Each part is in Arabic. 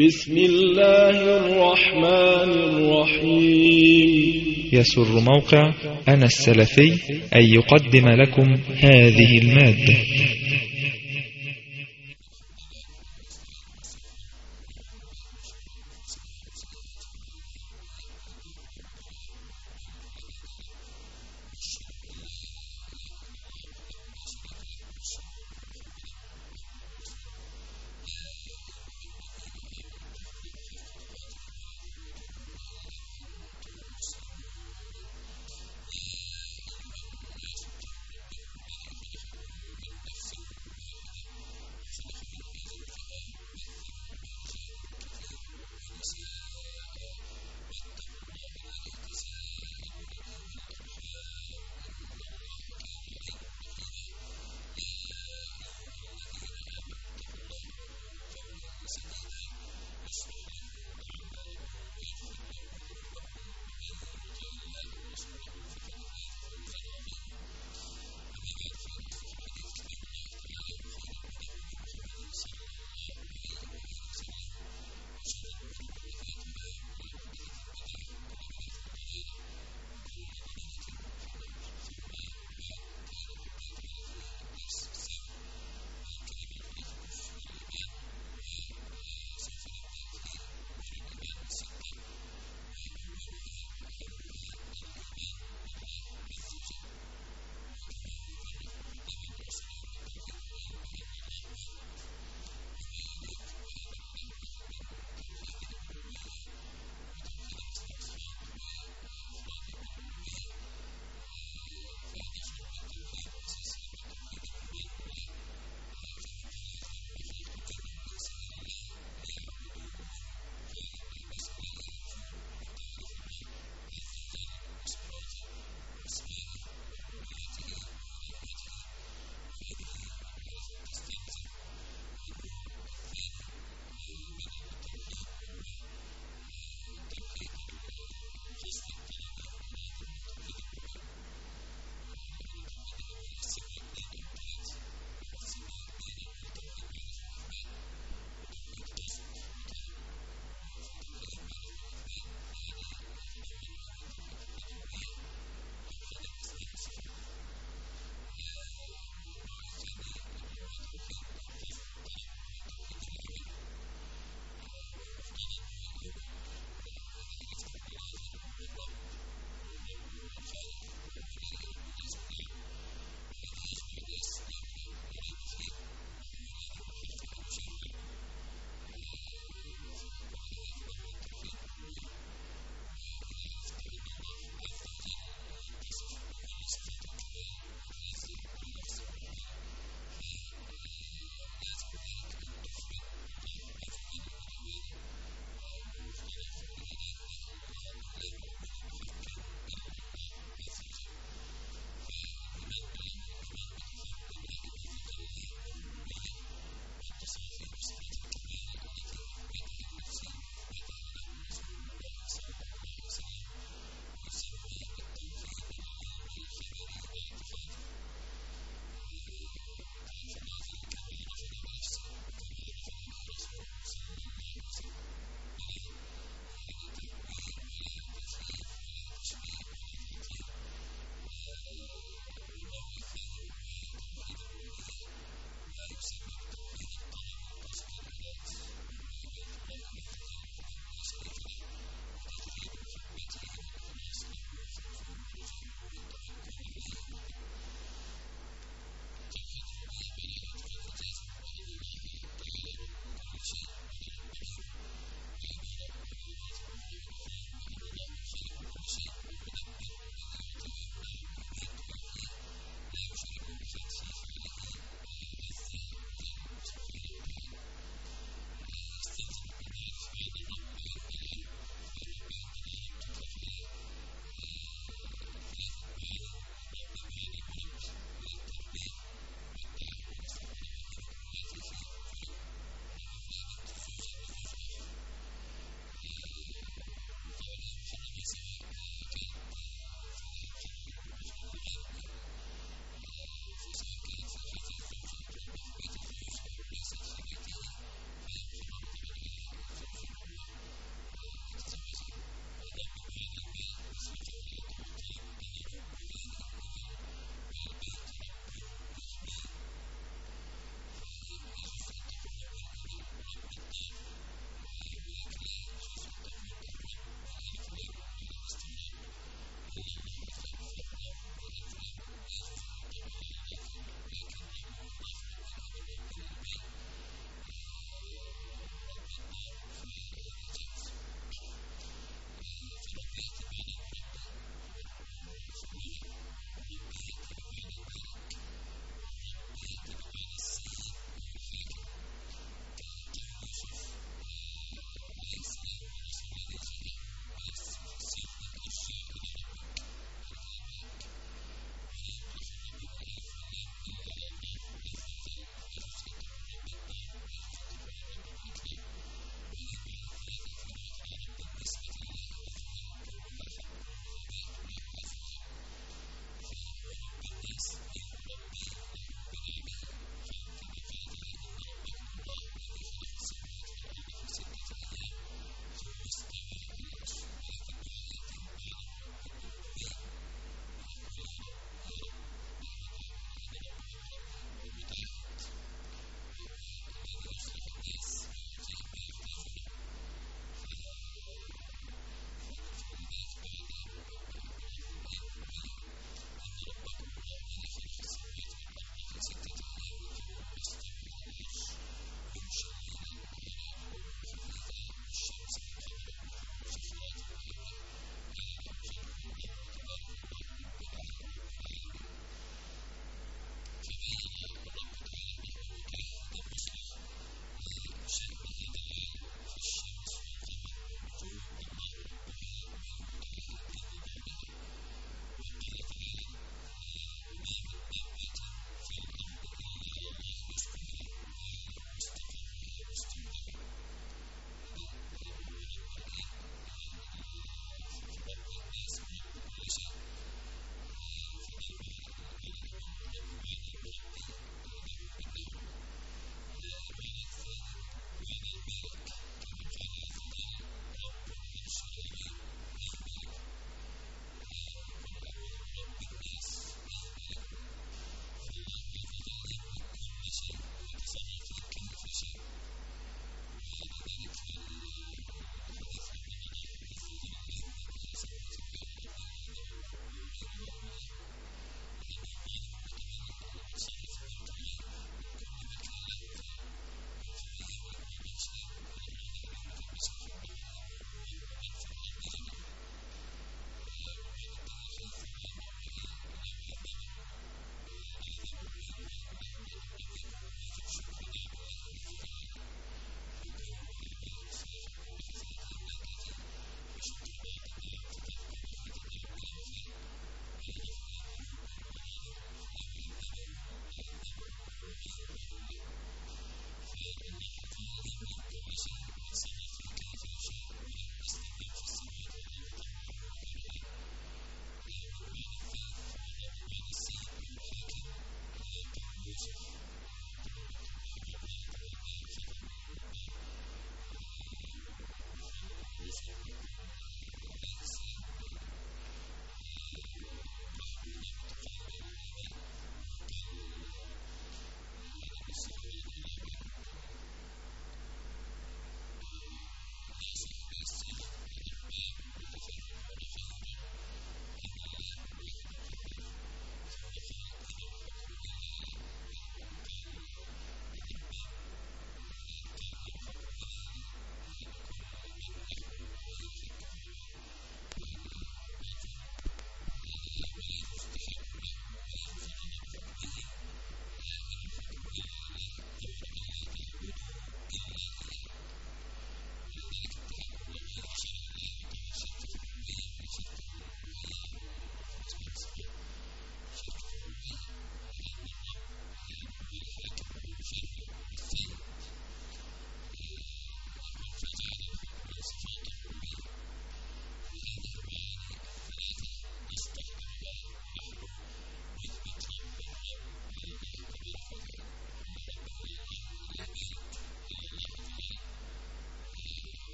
بسم الله الرحمن الرحيم. يسر موقع أنا السلفي أن يقدم لكم هذه المادة.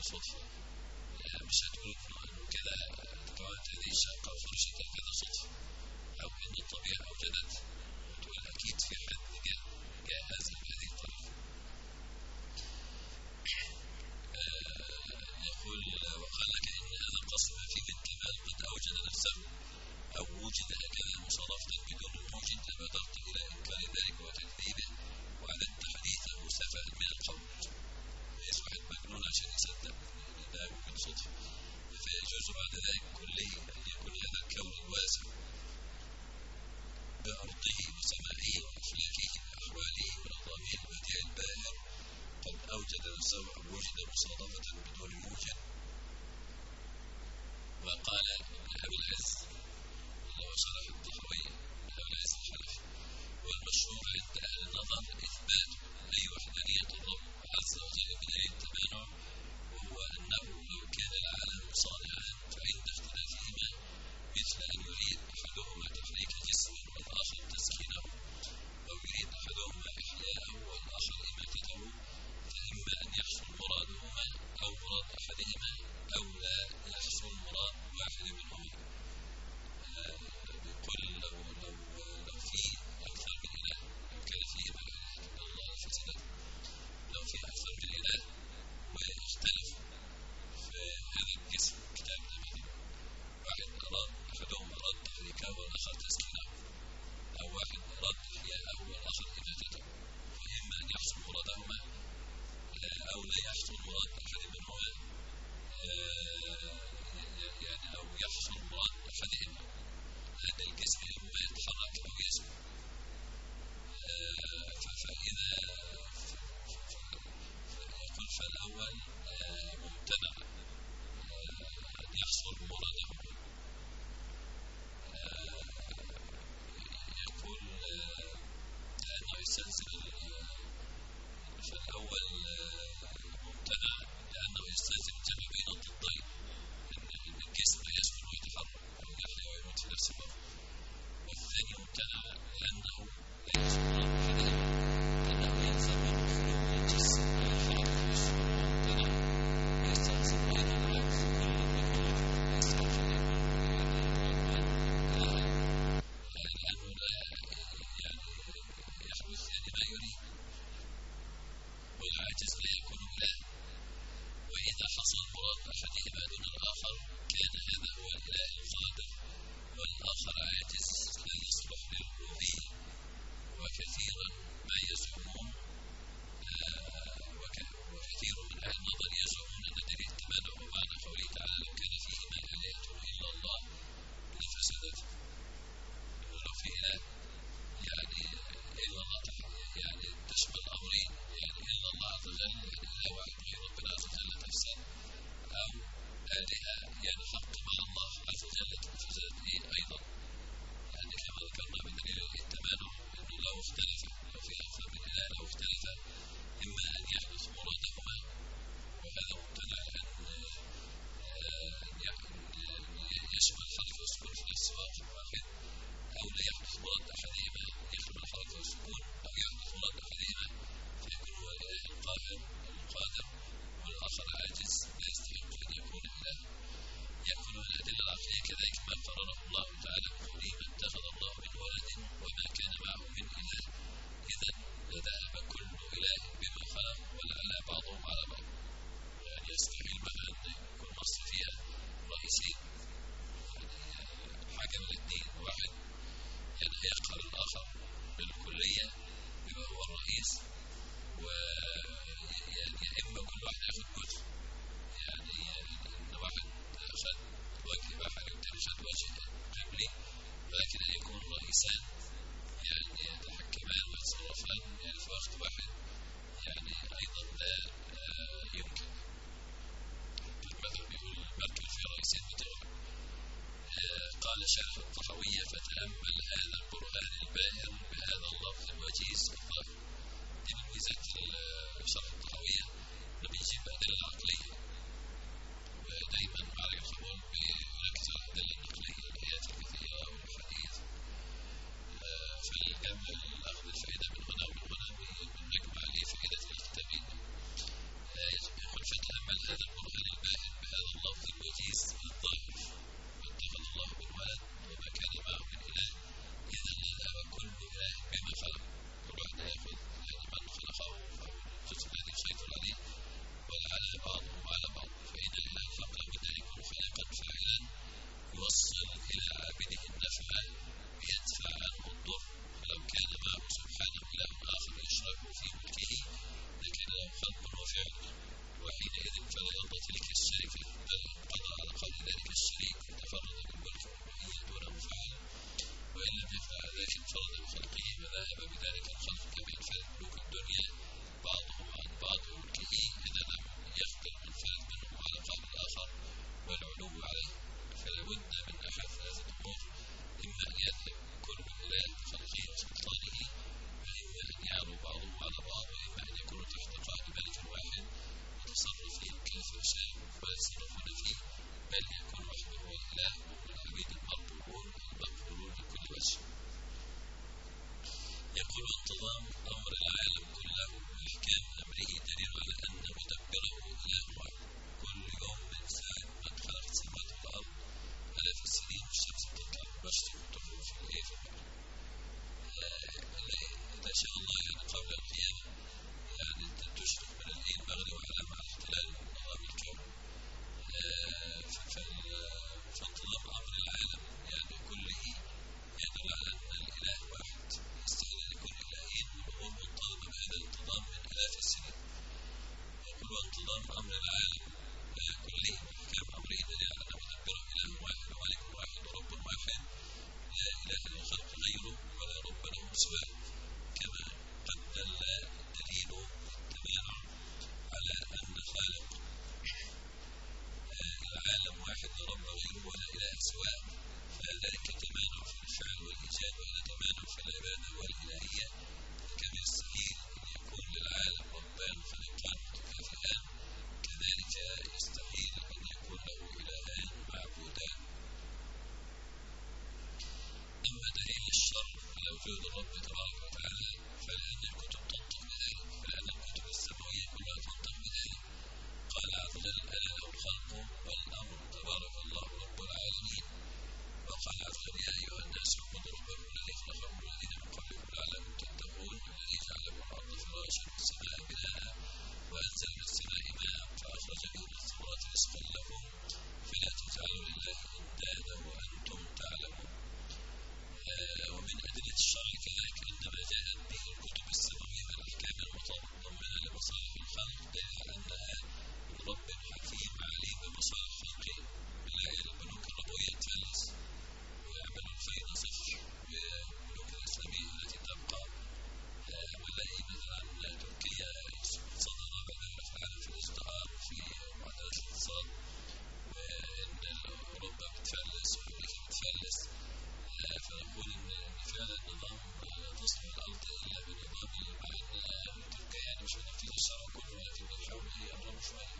صدفة، مش هتقول إنه كده تكونت هذه الشقة وفرشت كذا صدفة، أو إن الطبيعة أوجدت، تقول أكيد في حد جاء هذا بهذه الطريقة. يقول وقال لك إن هذا القصر ما فيه من كمال قد أوجد نفسه أو وجد هكذا مصادفة بدون موجد لبادرت إلى إنكار ذلك وتكذيبه وأعددت حديثه سفها من القول. يصبح مجنون عشان يصدق إن ده وجود صدفة. فيجوز بعد ذلك كله أن يكون هذا الكون الواسع بأرضه وسمائه وأفلاكه وأحواله ونظامه البديع الباهر قد أوجد نفسه أو وجد مصادفة بدون موجد. وقال أبي العز اللي هو شرح الطحاوية أبي العز الحنفي والمشهور عند أهل النظر إثبات أي وحدانية الرب عز وجل بدليل التمانع، وهو أنه لو كان العالم صانعا فعند اختلافهما مثل أن يريد أحدهما تحريك جسم والآخر تسكينه، أو يريد أحدهما إحياءه والآخر إماتته، فإما أن يحصل مرادهما أو مراد أحدهما أو لا يحصل مراد واحد منهما. بيقول لو في أكثر من إله، لو كان فيه ما إله إلا الله فسدت، لو في أكثر من إله واختلف في هذا الجسم كتاب الأماني، واحد أراد أحدهم أراد تحريكه والآخر تسكينه، أو واحد أراد إحياءه والآخر إماتته، فإما أن يحصل مرادهما أو لا يحصل مراد أحد منهما، يعني أو يحصل مراد أحدهما، أن الجسم إما يتحرك أو يسكن. فإذا يقول فالأول ممتنع أن يحصل مرادهما. يقول لأنه يستلزم، فالأول ممتنع لأنه يستلزم الجمع بين الضدين، أن الجسم يسكن ويتحرك أو يحيا ويموت في نفس الوقت. والثاني ممتنع لأنه لا يحصل مراد أحدهما، لأنه يلزم من خلو الجسم والحركة والسكون ممتنع، ويستلزم أيضا لفظ كل منهما يستلزم لأنه لا يحدث ما يريد، والعاجز لا يكون إله. وإذا حصل مراد أحدهما دون الآخر كان هذا هو الإله القادر والآخر عاجز لا يصلح للألوهية. وكثيرا ما يزعمون وكثير من أهل النظر يزعمون أن دليل التمانع ومعنى قوله تعالى لو كان فيهما آلهة إلا الله لفسدتا، لو في إله يعني إلا الله يعني تشمل أمرين، يعني إلا الله عز وجل يعني إله واحد غير ربنا عز وجل تفسد، أو آلهة يعني حق مع الله عز وجل تفسد أيضا، يعني كما ذكرنا من دليل التمانع أنه لو اختلف، لو في أكثر من إله لو اختلف إما أن يحدث مرادهما، وهذا ممتنع أن يشمل الحركة والسكون في نفس الوقت واحد، أو لا يحدث مراد أحدهما يشمل الحركة والسكون، أو يحدث مراد أحدهما فيكون هو الإله القاهر القادر والآخر عاجز لا يستحق أن يكون إله. يكون من الأدلة العقلية كذلك ما قرره الله تعالى بقوله ما اتخذ الله من ولد وما كان معه من إله، إذا لذهب كل إله بما خلق ولعلى بعضهم على بعض. يعني يستحيل مثلا أن يكون مصر فيها رئيسين، حاجة من الاثنين، واحد يعني يقهر الآخر بالكلية يبقى هو الرئيس، ويعني إما كل واحد ياخد جزء، يعني إن واحد أخذ وجه بحري والتاني أخذ وجه قبلي، ولكن أن يكون رئيسان يعني يتحكمان ويتصرفان يعني في وقت واحد يعني أيضا لا يمكن. المثل بيقول المركب في رئيسين بتغرق. قال شارح الطحاوية فتأمل هذا البرهان الباهر بهذا اللفظ الوجيز الظاهر. دي من ميزات شرح الطحاوية إنه بيجيب أدلة عقلية، ودايما مع القبول بيركز على الأدلة النقلية الآيات الكثيرة والحديث، فالجمع الأخذ الفائدة من هنا ومن هنا من مجمع لفائدة الكتابين. يقول فتأمل هذا البرهان يتصرفون فيه، بل يكون وحده هو الإله والعبيد المربوبون المغفورون من كل وجه. يقول انتظام أمر العالم كله وإحكام أمره دليل على أن مدبره إله واحد. كل يوم من ساعة ما خلق السماوات والأرض آلاف السنين والشمس تطلع مشرق وتغرب في الإيه إذا شاء الله يعني قبل القيامة يعني تشرق من الإيه المغرب على مع اختلال نظام الكون. فانتظام أمر العالم يعني كله يدل على أن الإله واحد، يستحيل أن يكون إلهين والأمور منتظمة بهذا الانتظام من آلاف السنين. يقول وانتظام أمر العالم كله وإحكام أمره دليل على أن مدبره إله واحد وملك واحد ورب واحد لا إله للخلق غيره ولا رب له سواه، كما قد دل دليل التمانع على أن خالق العالم واحد لا رب غيره ولا إله سواه، فذلك تمانع في الفعل والإيجاد ولا تمانع في العبادة والإلهية. كما يستحيل أن يكون للعالم ربان خالقان متكافئان، كذلك يستحيل أن يكون له إلهان معبودان. أما دليل الشر على وجود الرب تبارك وتعالى فلأن الكتب تنطق بذلك، فلأن الكتب السماوية كلها تنطق بذلك. قال عز وجل ألا له الخلق والأمر تبارك الله رب العالمين. وقال عز وجل يا أيها الناس اعبدوا ربكم الذي خلقكم والذين من قبلكم لعلكم تتقون الذي جعل لكم الأرض فراشا والسماء بناء وأنزل من السماء ماء فأخرج به من الثمرات رزقا لكم فلا تجعلوا لله أندادا وأنتم تعلمون. ومن أدلة الشرع كذلك أنما جاءت به الكتب السماوية والأحكام المتضمنة لمصالح الخلق دليل على أنها من رب حكيم عليم بمصالح خلقه. بالله البنوك الربوية تفلس ويعملوا الفايدة صفر، والبنوك الإسلامية التي تبقى ونلاقي مثلا تركيا صدر رابع في العالم في الازدهار وفي معدلات الاقتصاد، وإن أوروبا بتفلس وأمريكا بتفلس. فنقول إن فعلا النظام لا تصلح الأرض إلا بنظام مع أن تركيا يعني مش بتنفيذ الشرع كله ولكن بتحاول هي أمرهم شوية.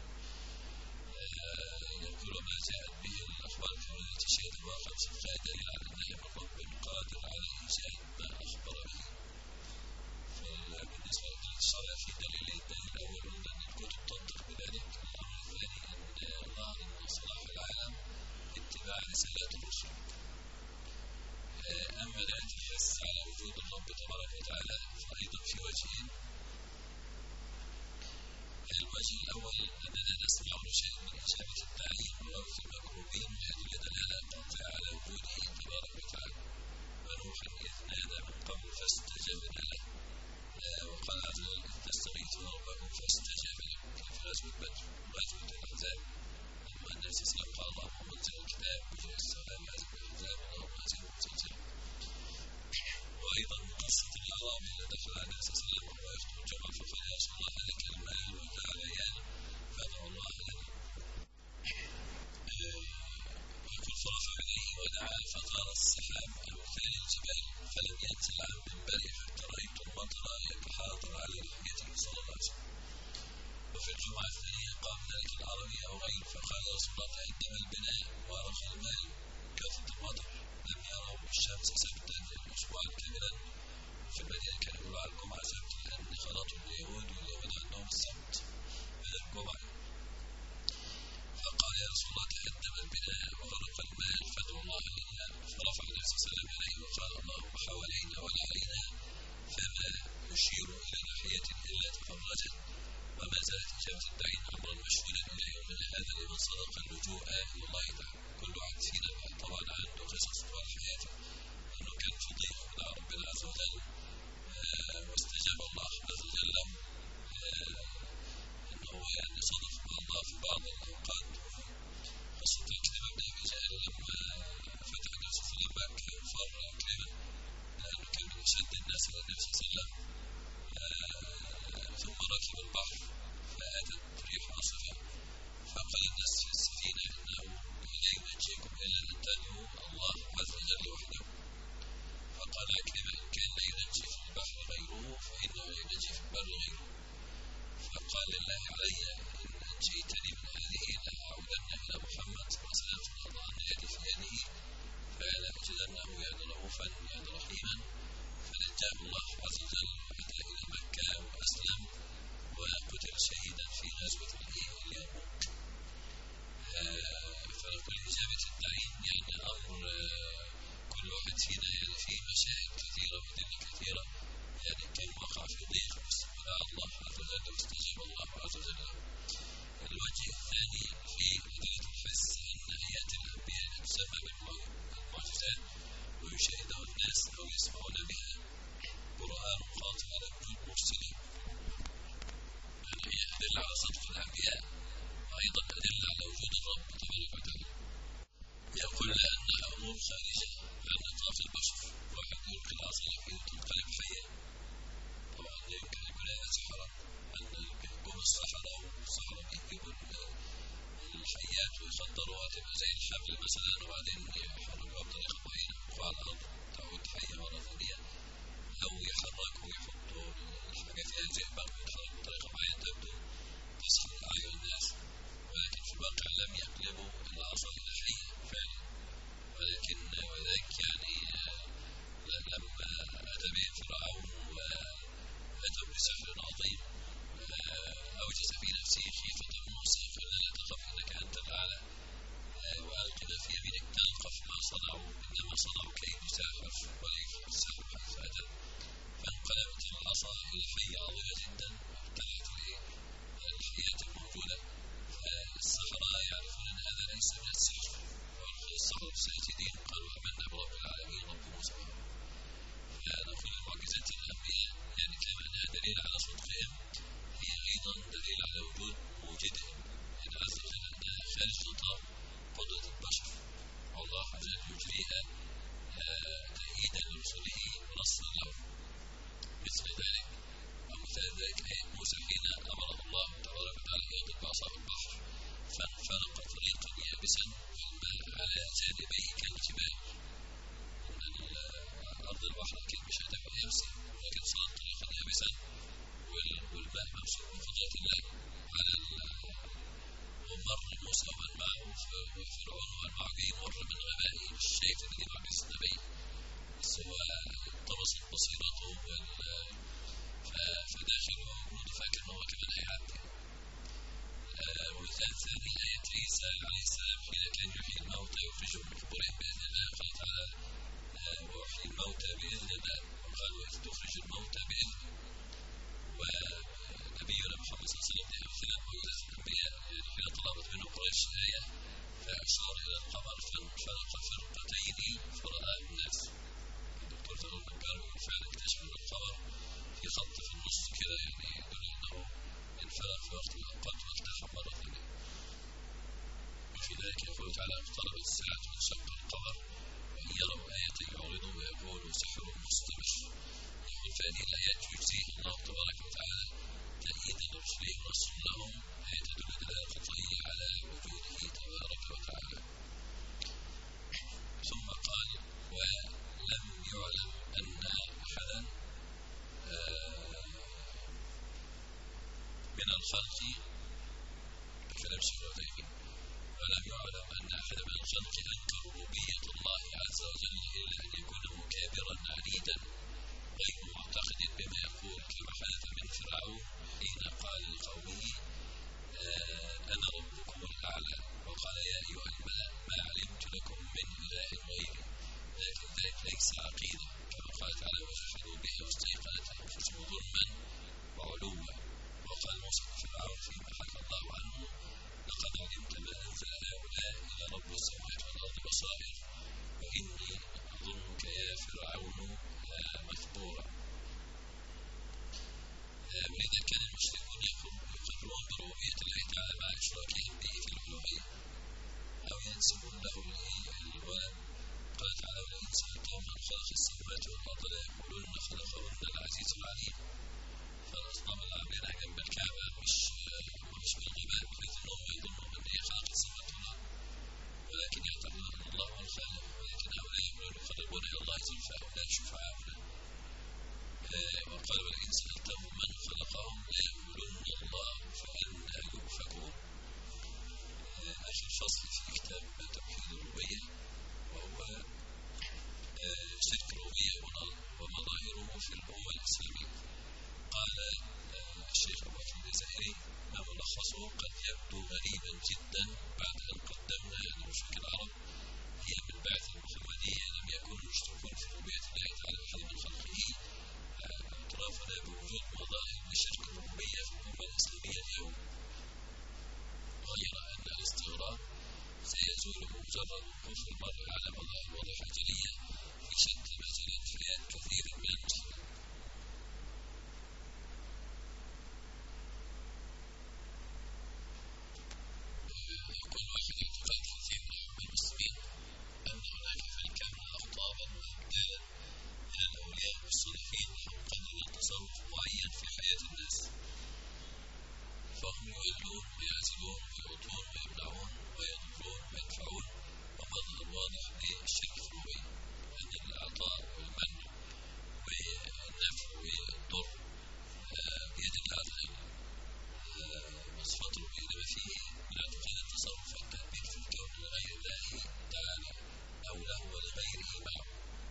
يقول ما جاءت به الأخبار الكونية تشهد الواقع صدقها دليل على أنها من رب قادر على إيجاد ما أخبر به. فبالنسبة للشرع في دليلين، الدليل الأول أن الكتب تنطق بذلك، الأمر الثاني أن الله من صلاح العالم اتباع رسالات الرسل. أما دليل الحث على وجود الرب تبارك وتعالى فأيضا في وجهين. الوجه الأول أننا نسمع شيء من إجابة التعليم ووقف المكروبين ويدل دلالة قاطعة على وجوده تبارك وتعالى. ونوحا إذ نادى من قبل فاستجبنا له، وقال عز وجل إذ تستغيثون ربكم فاستجاب لكم في غزوة بدر وغزوة الأحزاب. لما النبي صلى الله عليه وسلم قال اللهم انزل الكتاب وجه السلام هزم الأحزاب اللهم هزم الزلزال. وأيضا من قصة الأعرابي الذي دخل على النبي صلى الله عليه وسلم وهو يخطب الجمعة فقال يا رسول الله هلك المال وجعل عيانا فادعوا الله لنا. ويقول فرفع إليه ودعا فطار السحاب أو ثاني الجبال فلم ينزل عن منبره حتى رأيت المطر يتحاضر على لحيته صلى الله عليه وسلم. وفي الجمعة الثانية قام ذلك العربي أو غيره فقال يا رسول الله تهدم البناء وأرخ المال كثرة المطر لم يروا الشمس سبتا أسبوعا كاملا. في المدينة كانوا يقولوا على الجمعة سبت لأن خلطوا اليهود واليهود عندهم السبت بدل الجمعة. فقال يا رسول الله تهدم البناء وغرق المال فادعوا الله لنا. فرفع النبي صلى الله عليه وسلم يديه وقال اللهم حوالينا ولا علينا فما يشير إلى ناحية إلا تفرجت. وما زالت إجابة الداعين أمرا مشهودا إلى يومنا هذا لمن صدق اللجوء إلى الله تعالى. كل واحد فينا طبعا عنده قصص طوال حياته أنه كان في ضيق مع ربنا عز وجل واستجاب الله عز وجل له، أنه يعني صدق مع الله في بعض الأوقات. قصة عكرمة بن أبي جهل لما فتح النبي صلى الله عليه وسلم مكة وفر عكرمة لأنه كان من أشد الناس إلى النبي صلى الله عليه وسلم، ثم ركب البحر فأتت ريح عاصفة فقال الناس في السفينة إنه الثاني في أدلة الحس أن آيات الأنبياء تسمى بالمعجزات ويشاهدها الناس أو يسمعون بها برهان قاطع على وجود مرسلين. يعني هي أدلة على صدق الأنبياء وأيضا أدلة على وجود الرب تبارك وتعالى. يقول لأنها أمور خارجة عن نطاق البشر، واحد يلقي العصا فيه وتنقلب حية. طبعا يمكن أن يكون هذا سحرا، أن يقوم السحرة بيجيبوا الحيات ويخدروها تبقى زي الحبل مثلا وبعدين يحركوها بطريقة معينة ويوقعوا على الأرض تعود حية مرة ثانية، أو يحركوا ويحطوا الحاجة فيها زئبق ويتحرك بطريقة معينة تبدو تسحر أعين الناس، ولكن في الواقع لم يقلبوا العصا إلى حية فعلا. ولكن وذلك يعني لما أتى به فرعون وأتوا بسحر عظيم أوجس في نفسه خيفة موسى فقال لا تخف إنك أنت الأعلى وألق ما في يمينك تلقف ما صنعوا إنما صنعوا كيد ساحر ولا يفلح السحر حيث أتى. فانقلبت العصا إلى حية عظيمة جدا وابتلعت الحيات الموجودة. فالسحرة يعرفون أن هذا ليس من السحر، وألقوا السحرة ساجدين قالوا آمنا برب العالمين رب موسى. فنقول المعجزات الأنبياء يعني كما أنها دليل على صدقهم هي أيضا دليل على وجود موجدهم، يعني عز وجل أنها خارج نطاق قدرة البشر، والله عز وجل يجريها تأييدا لرسله ونصرا لهم. مثل ذلك أو مثال ذلك آية موسى حين أمره الله تبارك وتعالى أن يضرب بعصاه البحر فانفلق طريقا يابسا والماء على جانبيه كالجبال. أن أرض البحر أكيد مش هتبقى يابسة، ولكن صارت طريقا يابسا والماء ممسوك بقدرة الله على ومر موسى ومن معه وفرعون ومن معه جاي مر من غبائه مش شايف ان دي معجزة نبي، بس هو طمست بصيرته فداخله وجنوده فاكر ان هو كمان هيعدي. ومثال ثاني آية عيسى عليه السلام حين كان يحيي الموتى يخرجهم من قبورهم بإذن الله، قال تعالى ويحيي الموتى بإذن الله، وقال وإذ تخرج الموتى بإذنه. ونبينا محمد صلى الله عليه وسلم لأمثلة معجزات الأنبياء حين طلبت منه قريش آية فأشار إلى القمر فانفلق فرقتين فرآه الناس. الدكتور فاروق النجار بالفعل اكتشف أن القمر في خط في النص كده يعني يدل أنه انفلق في وقت من الأوقات والتحم مرة ثانية. وفي ذلك يقول تعالى اقتربت الساعة وانشق القمر وإن يروا آية يعرضوا ويقولوا سحر مستمر. يقول فهذه الآيات يجزيه الله تبارك وتعالى تأييدا لرسله ونصرا لهم، هي تدل دلالة قطعية على وجوده تبارك وتعالى. ثم قال ولم يعلم أن أحدا من الخلق كلام شيخ العثيمين ولم يعلم أن أحدا من الخلق أنكر ربوبية الله عز وجل إلا أن يكون مكابرا عنيدا غير معتقد بما يقول، كما حدث من فرعون حين قال لقومه أنا ربكم الأعلى وقال يا أيها الملأ ما علمت لكم من إله غيري، لكن ذلك ليس عقيدة كما قال تعالى وجحدوا به واستيقنتها أنفسهم ظلما وعلوا. وقال موسى لفرعون فيما حكى الله عنه لقد علمت ما أنزل هؤلاء إلى رب السماوات والأرض بصائر وإني أظنك يا فرعون مثبورا. ولذا كان المشركون يقرون بربوبية الله تعالى مع إشراكهم به في الألوهية أو ينسبون له الولد. قال تعالى ولئن سألتهم من خلق السماوات والأرض ليقولن خلقهن العزيز العليم. فالأصنام اللي عاملينها جنب الكعبة مش بالغباء بحيث أنهم يظنون أن هي خلق السماوات والأرض، ولكن يعتقدون أن الله هو الخالق، ولكن هؤلاء يقولون يقربون إلى الله زلفى هؤلاء شفعاؤنا. وقال ولئن سألتهم من خلقهم ليقولن الله فأنى يؤفكون. آخر فصل في كتاب توحيد الربوبية وهو شرك الربوبية ومظاهره في الأمة الإسلامية. قال الشيخ أبو بكر الجزائري ما ملخصه قد يبدو غريبا جدا بعد أن قدمنا أن مشرك العرب هي من بعث المحمدية لم يكن مشركون في ربوبية الله تعالى أحد من خلقه. اعترافنا بوجود مظاهر لشرك الربوبية في الأمة الإسلامية اليوم غير مجرد وقوف المرء على مظاهر واضحة جلية في شتى مجالات حياة كثير من المسلمين. يقول واحد اعتقاد كثير من المسلمين أن هناك فريقا من الأخطاب وأبدالا من الأولياء والصالحين يقدرون تصرف معين في حياة الناس، فهم يولون ويعزلون ويعطون ويمنعون ويضرون ويدفعون، ومظهر واضح للشرك الروحي أن الإعطاء والمنع والنفع والضر بيد الله عز وجل. وصفات الروحية لما فيه من اعتقاد التصرف والتدبير في الكون لغير الله تعالى أو له ولغيره معه.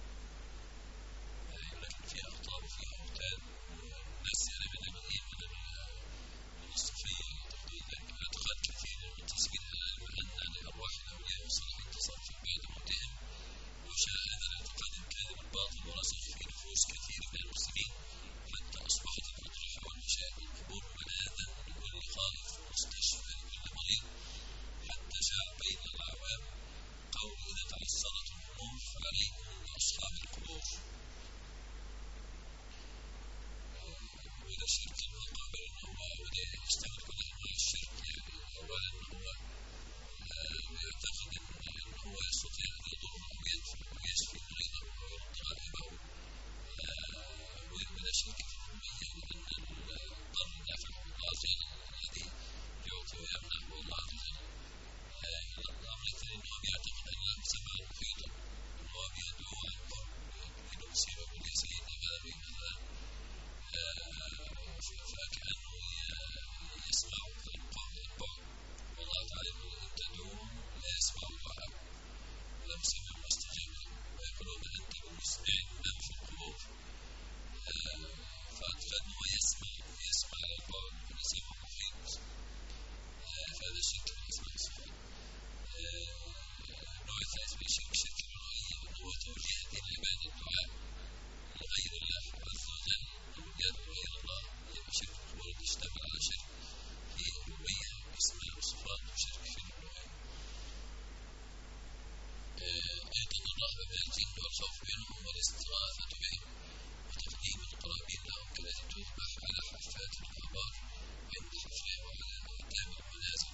ولكن فيها أخطار وفيها أوتاد، والناس يعني من المدين من الصوفية اعتقاد كثير من تسبيل أن لأرواح الأولياء والصالحين تصرف بعد موتهم، وشاء هذا الاعتقاد الكاذب الباطل ورسخ في نفوس كثير من المسلمين حتى أصبحت الأضرحة والمشاهد والقبور ملاذا لكل خائف ومستشفى لكل مريض، حتى شاع بين العوام قول إذا تعثرت الأمور فعليكم بأصحاب القبور. وإذا الشرك المقابل أنه وده يشتغل كل أنواع الشرك، يعني أولا أنه يعتقد أنه يستطيع أن يضر أو ينفع أو يشفي مريضا ويرد غائبه، ومن الشرك الربوبية أن الضر النافع الله عز وجل الذي يعطي ويمنع هو الله عز وجل. الأمر الثاني أنه يعتقد أن له سمعا محيطا، أنه يدعو عن الضر ويدعو سيبه يا سيدي بابي مثلا، فكأنه يسمع البعد، والله تعالى يقول إن تدعوهم لا يسمعوا دعاءكم ولو سمعوا استجابوا لكم ويقولون أنت بمسمع من في القبور. فاعتقاد أنه يسمع على البعد ويسمع محيط، فهذا الشرك من أسماء الصفات. النوع الثالث من الشرك شرك الألوهية، وهو توجيه دين العباد الدعاء لغير الله عز وجل أو يدعو غير الله، يعني شرك القبور يشتمل على شرك في الألوهية وأسماء وصفات وشرك في الألوهية. أيضا الرهبة من الجن والخوف منهم والاستغاثة بهم وتقديم القرابين لهم كالتي تذبح على حافات الآبار عند حفرها وعلى أقدام المنازل.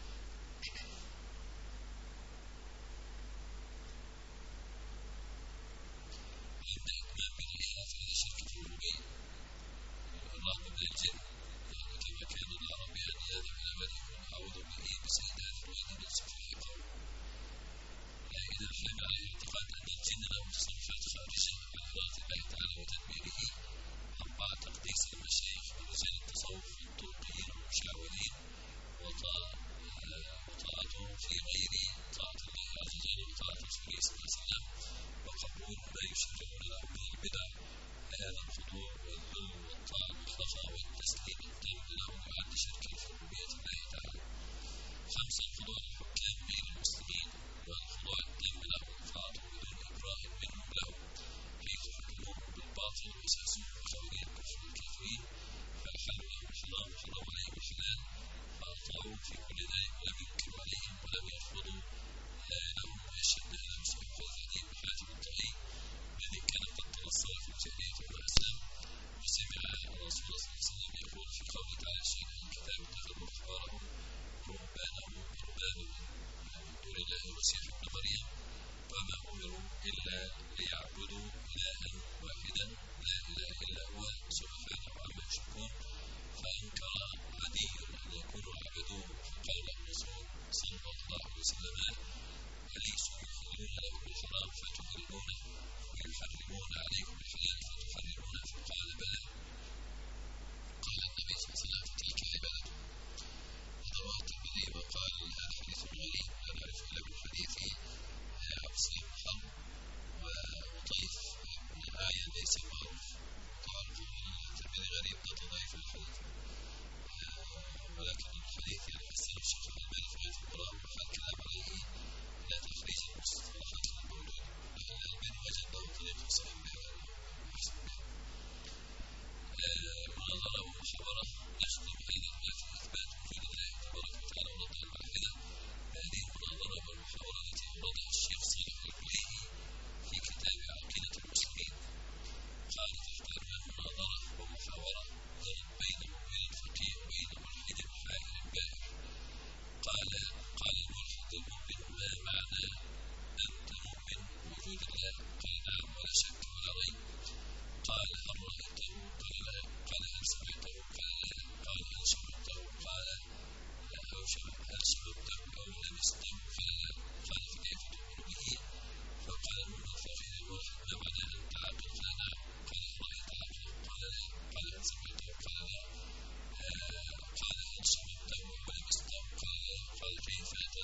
عند إتمام بدعها فهذا شرك في الربوبية. الرهبة من الجن يعني كما كان العربي أن يذهب إلى وليهم أعوذ به بسيد هذا الوادي من سفيه قوم. إذا حمل عليه اعتقاد أن الجن لهم تصرفات خارجة عن إرادة الله تعالى وتدبيره، أما تقديس المشايخ ورجال التصوف والطرقيين والمشعوذين وطاعتهم في غير طاعة الله عز وجل وطاعة رسوله صلى الله عليه وسلم، وقبول ما يشرعون له من البدع، هذا الخضوع والذل والطاعة المطلقة والتسليم التام له يعد شركا في ربوبية الله تعالى. 5. الخضوع للحكام غير المسلمين والخضوع التام له وطاعتهم بدون إكراه منهم له، حيث حكموهم بالباطل وأساسوه بقولهم كفر الكافرين، فأحلوا لهم الحرام وحرموا عليهم الحلال، فأطاعوا في كل ذلك ولم ينكروا عليهم ولم يرفضوا لهم ويشهد لهم سبحانه الذي بحاتم الطريق الذي كان قد تنصر في الجاهلية وأسلم، وسمع الرسول صلى الله عليه وسلم يقول في قوله تعالى شيء من الكتاب اتخذوا أحبارهم ورهبانهم أربابا من دون الله المسيح ابن مريم وما أمروا إلا ليعبدوا إلها واحدا لا إله إلا هو سبحانه عما يشركون. فأنكر عدي أن يكونوا عبدوه، فقال الرسول صلى الله عليه وسلم أليسوا يحلون لكم الحرام فتحلونه ويحرمون عليكم الحلال فتحرمونه؟ فقال بلى. قال النبي صلى الله عليه وسلم تلك عبادته. رواه الترمذي وقال هذا حديث غريب لا نعرف إلا من حديث عبس بن حرب وطيف بن آية ليس معروف، تعرف الترمذي غريب تضعيف الحديث، ولكن الحديث يعني حسن الشيخ الألباني في غاية القرآن وحال كلام عليه لا تخريج المصطلحات الموجودة، لأن الألباني وجد له طريقة صحيح بها وحسن بها. مناظرة ومحاورة نختم أيضا ما في إثبات وجود الله تبارك وتعالى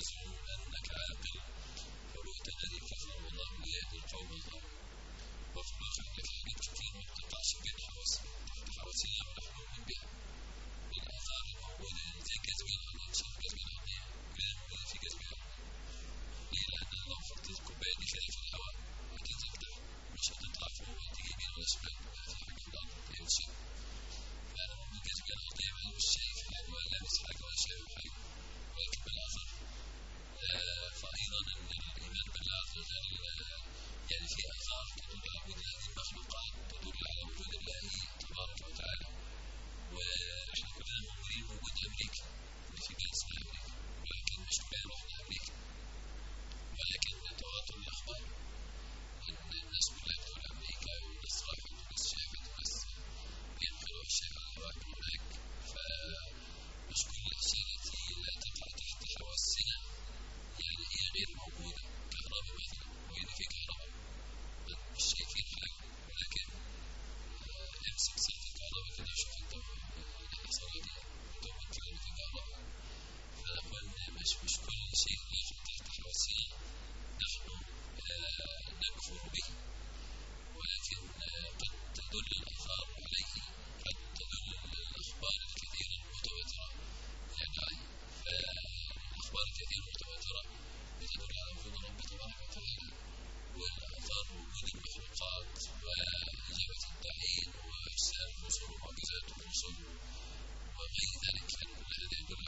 تزعم أنك عاقل فبهت الذي كفر والله لا يهدي القوم الظالمين. وفي الواقع أنك حاجات كتير ما بتقطعش بين حواسنا ونحن نؤمن بها. الآثار الموجودة زي الجاذبية الأرضية، شايف الجاذبية الأرضية كلها موجودة في جاذبية أرضية. ليه؟ لأن لو فرطت الكوباية دي كده في الهواء هتنزل تحت مش هتطلع فوق وتيجي يمين ولا شمال، في حاجة في الأرض هي بتشيل. فأنا مؤمن الجاذبية الأرضية ما مش شايف حاجة ولا لابس حاجة ولا شايف حاجة، ولكن بالآثار. فأيضا أن الإيمان بالله عز وجل يعني في آثار تدل على وجود هذه المخلوقات، تدل على وجود الله تبارك وتعالى. ونحن كلنا مؤمنين بوجود أمريكا، اللي في بلد اسمها أمريكا، ولكن مش كلنا رحنا أمريكا. ولكن تواتر الأخبار إن الناس كلها بتقول أمريكا، والناس راحت والناس شافت والناس بينقلوا أشياء على الهواء هناك. فمش كل الأشياء التي لا تقع تحت حواسنا يعني هي غير موجودة. كهرباء مثلا، وإن في كهرباء مش شايفين حاجة، ولكن امسك سلك الكهرباء كده شوف انت الإصابة دي دوما تلاقي في كهرباء. فنقول مش كل شيء يقع تحت حواسنا نحن نكفر به، ولكن قد تدل الآثار عليه، قد تدل الأخبار الكثيرة المتواترة يعني عليه. فالأخبار الكثيرة المتواترة بتدل على وجود رب تبارك وتعالى، والآثار وجود المخلوقات وإجابة الداعين وإرسال الرسل ومعجزات الرسل وغير ذلك، كل هذا يدل